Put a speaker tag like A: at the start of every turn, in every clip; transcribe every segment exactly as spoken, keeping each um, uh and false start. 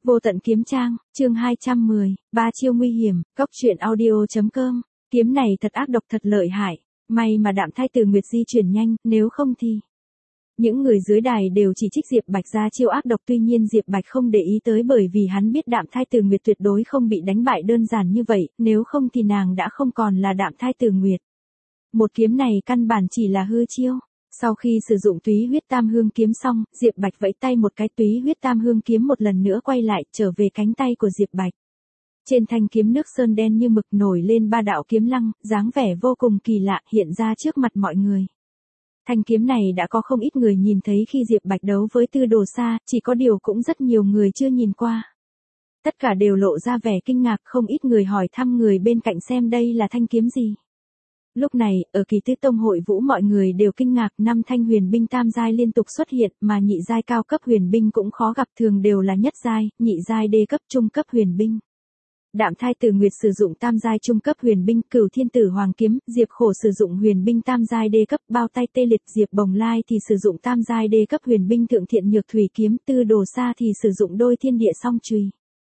A: Vô tận kiếm trang, chương hai trăm mười, ba chiêu nguy hiểm, cốc truyện audio.com, kiếm này thật ác độc thật lợi hại, may mà Đạm Thai Từ Nguyệt di chuyển nhanh, nếu không thì... Những người dưới đài đều chỉ trích Diệp Bạch ra chiêu ác độc, tuy nhiên Diệp Bạch không để ý tới bởi vì hắn biết Đạm Thai Từ Nguyệt tuyệt đối không bị đánh bại đơn giản như vậy, nếu không thì nàng đã không còn là Đạm Thai Từ Nguyệt. Một kiếm này căn bản chỉ là hư chiêu. Sau khi sử dụng Túy Huyết Tam Hương kiếm xong, Diệp Bạch vẫy tay một cái, Túy Huyết Tam Hương kiếm một lần nữa quay lại, trở về cánh tay của Diệp Bạch. Trên thanh kiếm nước sơn đen như mực nổi lên ba đạo kiếm lăng, dáng vẻ vô cùng kỳ lạ hiện ra trước mặt mọi người. Thanh kiếm này đã có không ít người nhìn thấy khi Diệp Bạch đấu với Tư Đồ Sa, chỉ có điều cũng rất nhiều người chưa nhìn qua. Tất cả đều lộ ra vẻ kinh ngạc, không ít người hỏi thăm người bên cạnh xem đây là thanh kiếm gì. Lúc này, ở Kỳ Tư Tông hội vũ mọi người đều kinh ngạc, năm thanh huyền binh tam giai liên tục xuất hiện, mà nhị giai cao cấp huyền binh cũng khó gặp, thường đều là nhất giai, nhị giai đê cấp trung cấp huyền binh. Đạm Thai Từ Nguyệt sử dụng tam giai trung cấp huyền binh, Cửu Thiên Tử Hoàng kiếm, Diệp Khổ sử dụng huyền binh tam giai đê cấp, bao tay tê liệt, Diệp Bồng Lai thì sử dụng tam giai đê cấp huyền binh Thượng Thiện Nhược Thủy kiếm, Tư Đồ Sa thì sử dụng đôi thiên địa song chùy.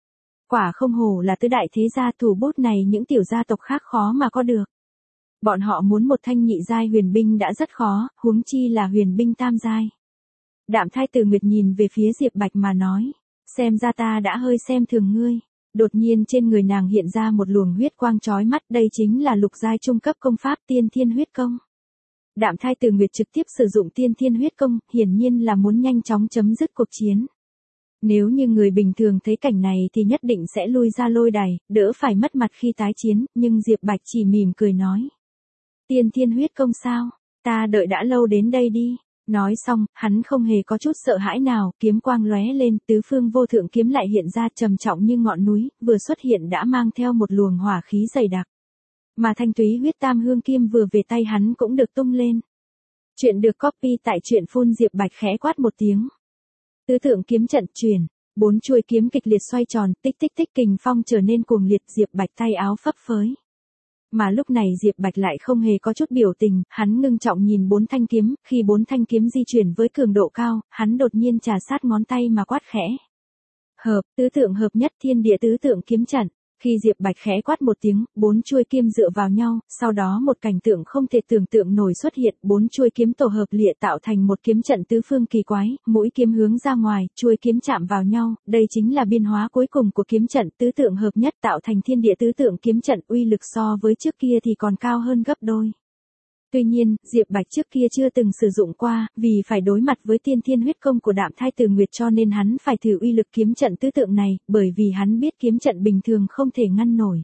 A: Quả không hổ là tứ đại thế gia, thủ bút này những tiểu gia tộc khác khó mà có được. Bọn họ muốn một thanh nhị giai huyền binh đã rất khó, huống chi là huyền binh tam giai. Đạm Thai Từ Nguyệt nhìn về phía Diệp Bạch mà nói, xem ra ta đã hơi xem thường ngươi. Đột nhiên trên người nàng hiện ra một luồng huyết quang chói mắt, đây chính là lục giai trung cấp công pháp Tiên Thiên Huyết Công. Đạm Thai Từ Nguyệt trực tiếp sử dụng Tiên Thiên Huyết Công, hiển nhiên là muốn nhanh chóng chấm dứt cuộc chiến. Nếu như người bình thường thấy cảnh này thì nhất định sẽ lui ra lôi đài, đỡ phải mất mặt khi tái chiến, nhưng Diệp Bạch chỉ mỉm cười nói. Tiên Thiên Huyết Công sao? Ta đợi đã lâu đến đây đi. Nói xong, hắn không hề có chút sợ hãi nào, kiếm quang lóe lên, tứ phương vô thượng kiếm lại hiện ra trầm trọng như ngọn núi, vừa xuất hiện đã mang theo một luồng hỏa khí dày đặc. Mà thanh Túy Huyết Tam Hương kiếm vừa về tay hắn cũng được tung lên. Chuyện được copy tại truyện phun. Diệp Bạch khẽ quát một tiếng. Tứ thượng kiếm trận truyền, bốn chuôi kiếm kịch liệt xoay tròn, tích tích tích kình phong trở nên cuồng liệt, Diệp Bạch tay áo phấp phới. Mà lúc này Diệp Bạch lại không hề có chút biểu tình, hắn ngưng trọng nhìn bốn thanh kiếm, khi bốn thanh kiếm di chuyển với cường độ cao, hắn đột nhiên trà sát ngón tay mà quát khẽ. Hợp, tứ tượng hợp nhất thiên địa tứ tượng kiếm trận. Khi Diệp Bạch khẽ quát một tiếng, bốn chuôi kiếm dựa vào nhau, sau đó một cảnh tượng không thể tưởng tượng nổi xuất hiện, bốn chuôi kiếm tổ hợp lịa tạo thành một kiếm trận tứ phương kỳ quái, mỗi kiếm hướng ra ngoài, chuôi kiếm chạm vào nhau, đây chính là biên hóa cuối cùng của kiếm trận tứ tượng hợp nhất tạo thành thiên địa tứ tượng kiếm trận, uy lực so với trước kia thì còn cao hơn gấp đôi. Tuy nhiên, Diệp Bạch trước kia chưa từng sử dụng qua, vì phải đối mặt với Tiên Thiên Huyết Công của Đạm Thai Từ Nguyệt cho nên hắn phải thử uy lực kiếm trận tứ tượng này, bởi vì hắn biết kiếm trận bình thường không thể ngăn nổi.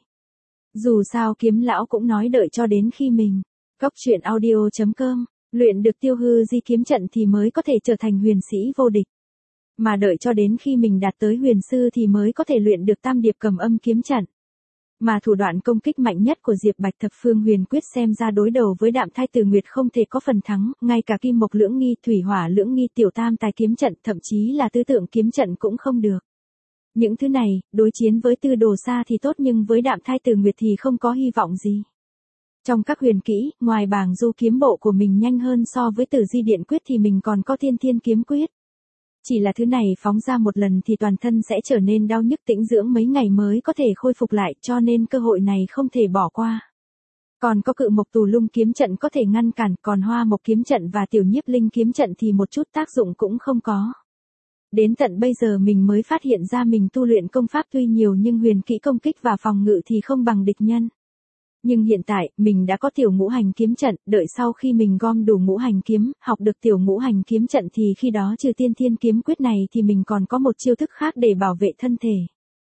A: Dù sao kiếm lão cũng nói đợi cho đến khi mình, cốc truyện audio.com, luyện được Tiêu Hư Di kiếm trận thì mới có thể trở thành huyền sĩ vô địch. Mà đợi cho đến khi mình đạt tới huyền sư thì mới có thể luyện được Tam Điệp Cầm Âm kiếm trận. Mà thủ đoạn công kích mạnh nhất của Diệp Bạch Thập Phương Huyền Quyết xem ra đối đầu với Đạm Thai Từ Nguyệt không thể có phần thắng, ngay cả Kim Mộc Lưỡng Nghi, Thủy Hỏa Lưỡng Nghi, Tiểu Tam Tài kiếm trận, thậm chí là tứ tượng kiếm trận cũng không được. Những thứ này, đối chiến với Tư Đồ Sa thì tốt nhưng với Đạm Thai Từ Nguyệt thì không có hy vọng gì. Trong các huyền kỹ, ngoài bảng du kiếm bộ của mình nhanh hơn so với Tử Di Điện Quyết thì mình còn có Thiên Thiên Kiếm Quyết. Chỉ là thứ này phóng ra một lần thì toàn thân sẽ trở nên đau nhức, tĩnh dưỡng mấy ngày mới có thể khôi phục lại, cho nên cơ hội này không thể bỏ qua. Còn có Cự Mộc Tù Lung kiếm trận có thể ngăn cản, còn Hoa Mộc kiếm trận và Tiểu Nhiếp Linh kiếm trận thì một chút tác dụng cũng không có. Đến tận bây giờ mình mới phát hiện ra mình tu luyện công pháp tuy nhiều nhưng huyền kỹ công kích và phòng ngự thì không bằng địch nhân. Nhưng hiện tại, mình đã có Tiểu Ngũ Hành kiếm trận, đợi sau khi mình gom đủ ngũ hành kiếm, học được Tiểu Ngũ Hành kiếm trận thì khi đó trừ Tiên Thiên kiếm quyết này thì mình còn có một chiêu thức khác để bảo vệ thân thể.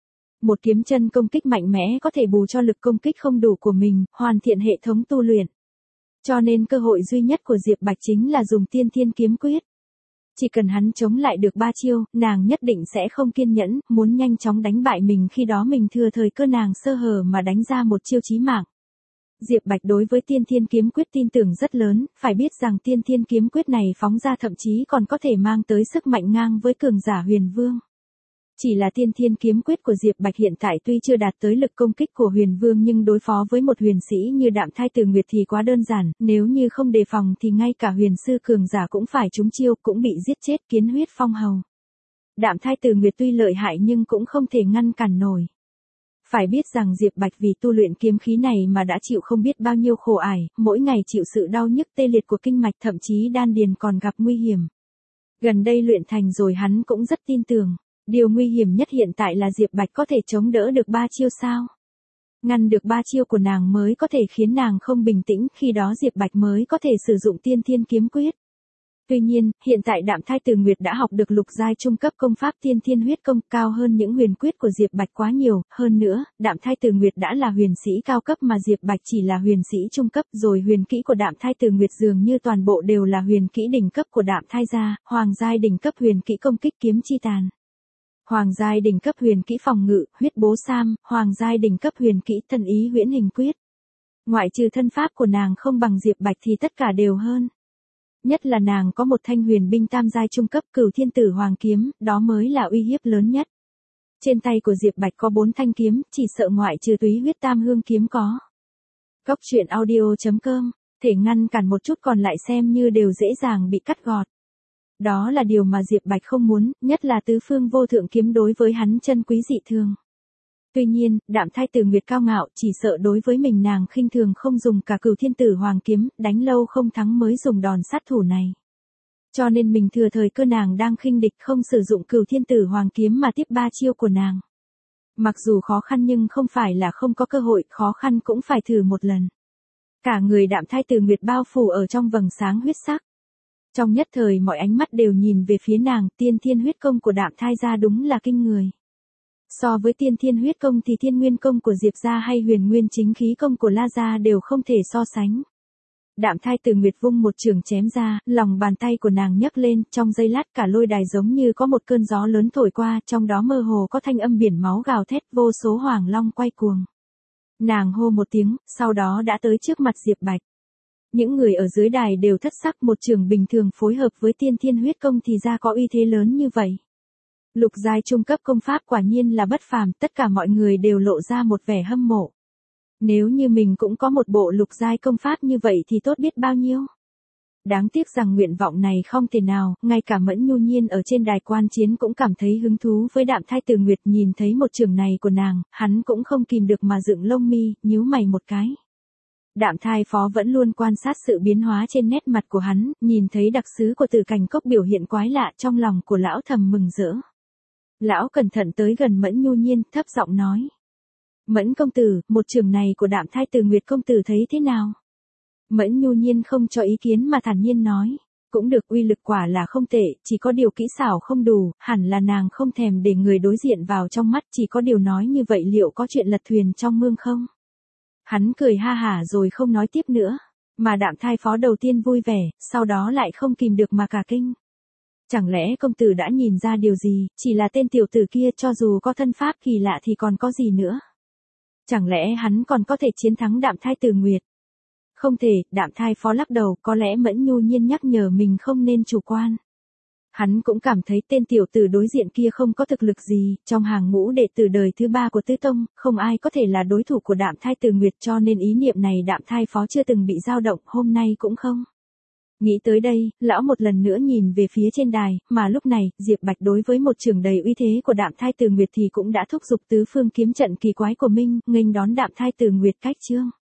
A: Một kiếm chân công kích mạnh mẽ có thể bù cho lực công kích không đủ của mình, hoàn thiện hệ thống tu luyện. Cho nên cơ hội duy nhất của Diệp Bạch chính là dùng Tiên Thiên kiếm quyết. Chỉ cần hắn chống lại được ba chiêu, nàng nhất định sẽ không kiên nhẫn, muốn nhanh chóng đánh bại mình, khi đó mình thừa thời cơ nàng sơ hở mà đánh ra một chiêu chí mạng. Diệp Bạch đối với Tiên Thiên kiếm quyết tin tưởng rất lớn, phải biết rằng Tiên Thiên kiếm quyết này phóng ra thậm chí còn có thể mang tới sức mạnh ngang với cường giả huyền vương. Chỉ là Tiên Thiên kiếm quyết của Diệp Bạch hiện tại tuy chưa đạt tới lực công kích của huyền vương nhưng đối phó với một huyền sĩ như Đạm Thai Từ Nguyệt thì quá đơn giản, nếu như không đề phòng thì ngay cả huyền sư cường giả cũng phải trúng chiêu, cũng bị giết chết. Kiến Huyết Phong Hầu. Đạm thai tử Nguyệt tuy lợi hại nhưng cũng không thể ngăn cản nổi. Phải biết rằng Diệp Bạch vì tu luyện kiếm khí này mà đã chịu không biết bao nhiêu khổ ải, mỗi ngày chịu sự đau nhức tê liệt của kinh mạch, thậm chí đan điền còn gặp nguy hiểm. Gần đây luyện thành rồi hắn cũng rất tin tưởng, điều nguy hiểm nhất hiện tại là Diệp Bạch có thể chống đỡ được ba chiêu sao? Ngăn được ba chiêu của nàng mới có thể khiến nàng không bình tĩnh, khi đó Diệp Bạch mới có thể sử dụng Tiên Thiên kiếm quyết. Tuy nhiên, hiện tại Đạm thai tử Nguyệt đã học được lục giai trung cấp công pháp Tiên Thiên huyết công, cao hơn những huyền quyết của Diệp Bạch quá nhiều, hơn nữa, Đạm thai tử Nguyệt đã là huyền sĩ cao cấp mà Diệp Bạch chỉ là huyền sĩ trung cấp, rồi huyền kỹ của Đạm thai tử Nguyệt dường như toàn bộ đều là huyền kỹ đỉnh cấp của Đạm thai gia, hoàng giai đỉnh cấp huyền kỹ công kích kiếm chi tàn, hoàng giai đỉnh cấp huyền kỹ phòng ngự, huyết bố sam, hoàng giai đỉnh cấp huyền kỹ thân ý huyễn hình quyết. Ngoại trừ thân pháp của nàng không bằng Diệp Bạch thì tất cả đều hơn. Nhất là nàng có một thanh huyền binh tam giai trung cấp Cửu Thiên Tử Hoàng kiếm, đó mới là uy hiếp lớn nhất. Trên tay của Diệp Bạch có bốn thanh kiếm, chỉ sợ ngoại trừ Túy Huyết Tam Hương kiếm có. Cốc truyện audio chấm com, thể ngăn cản một chút còn lại xem như đều dễ dàng bị cắt gọt. Đó là điều mà Diệp Bạch không muốn, nhất là tứ phương vô thượng kiếm đối với hắn chân quý dị thường. Tuy nhiên, Đạm thai tử Nguyệt cao ngạo, chỉ sợ đối với mình nàng khinh thường không dùng cả Cửu Thiên Tử Hoàng kiếm, đánh lâu không thắng mới dùng đòn sát thủ này. Cho nên mình thừa thời cơ nàng đang khinh địch không sử dụng Cửu Thiên Tử Hoàng kiếm mà tiếp ba chiêu của nàng. Mặc dù khó khăn nhưng không phải là không có cơ hội, khó khăn cũng phải thử một lần. Cả người Đạm thai tử Nguyệt bao phủ ở trong vầng sáng huyết sắc. Trong nhất thời mọi ánh mắt đều nhìn về phía nàng, Tiên Thiên huyết công của Đạm thai gia đúng là kinh người. So với Tiên Thiên huyết công thì Thiên Nguyên công của Diệp gia hay Huyền Nguyên chính khí công của La gia đều không thể so sánh. Đạm thai tử Nguyệt vung một trường chém ra, lòng bàn tay của nàng nhấc lên, trong giây lát cả lôi đài giống như có một cơn gió lớn thổi qua, trong đó mơ hồ có thanh âm biển máu gào thét, vô số hoàng long quay cuồng. Nàng hô một tiếng, sau đó đã tới trước mặt Diệp Bạch. Những người ở dưới đài đều thất sắc, một trường bình thường phối hợp với Tiên Thiên huyết công thì ra có uy thế lớn như vậy. Lục giai trung cấp công pháp quả nhiên là bất phàm, tất cả mọi người đều lộ ra một vẻ hâm mộ. Nếu như mình cũng có một bộ lục giai công pháp như vậy thì tốt biết bao nhiêu. Đáng tiếc rằng nguyện vọng này không thể nào, ngay cả Mẫn Nhu Nhiên ở trên đài quan chiến cũng cảm thấy hứng thú với Đạm thai tử Nguyệt, nhìn thấy một trường này của nàng, hắn cũng không kìm được mà dựng lông mi, nhíu mày một cái. Đạm thai phó vẫn luôn quan sát sự biến hóa trên nét mặt của hắn, nhìn thấy đặc sứ của Tử Cảnh Cốc biểu hiện quái lạ, trong lòng của lão thầm mừng rỡ. Lão cẩn thận tới gần Mẫn Nhu Nhiên, thấp giọng nói. Mẫn công tử, một trường này của Đạm thai tử Nguyệt công tử thấy thế nào? Mẫn Nhu Nhiên không cho ý kiến mà thản nhiên nói. Cũng được, uy lực quả là không tệ, chỉ có điều kỹ xảo không đủ, hẳn là nàng không thèm để người đối diện vào trong mắt, chỉ có điều nói như vậy liệu có chuyện lật thuyền trong mương không? Hắn cười ha hả rồi không nói tiếp nữa, mà Đạm thai phó đầu tiên vui vẻ, sau đó lại không kìm được mà cả kinh. Chẳng lẽ công tử đã nhìn ra điều gì, chỉ là tên tiểu tử kia cho dù có thân pháp kỳ lạ thì còn có gì nữa? Chẳng lẽ hắn còn có thể chiến thắng Đạm thai tử Nguyệt? Không thể, Đạm thai phó lắc đầu, có lẽ Mẫn Nhu Nhiên nhắc nhở mình không nên chủ quan. Hắn cũng cảm thấy tên tiểu tử đối diện kia không có thực lực gì, trong hàng ngũ đệ tử đời thứ ba của Tứ Tông, không ai có thể là đối thủ của Đạm thai tử Nguyệt, cho nên ý niệm này Đạm thai phó chưa từng bị dao động, hôm nay cũng không. Nghĩ tới đây, lão một lần nữa nhìn về phía trên đài, mà lúc này, Diệp Bạch đối với một trường đầy uy thế của Đạm thai tử Nguyệt thì cũng đã thúc giục tứ phương kiếm trận kỳ quái của mình, nghênh đón Đạm thai tử Nguyệt cách chương.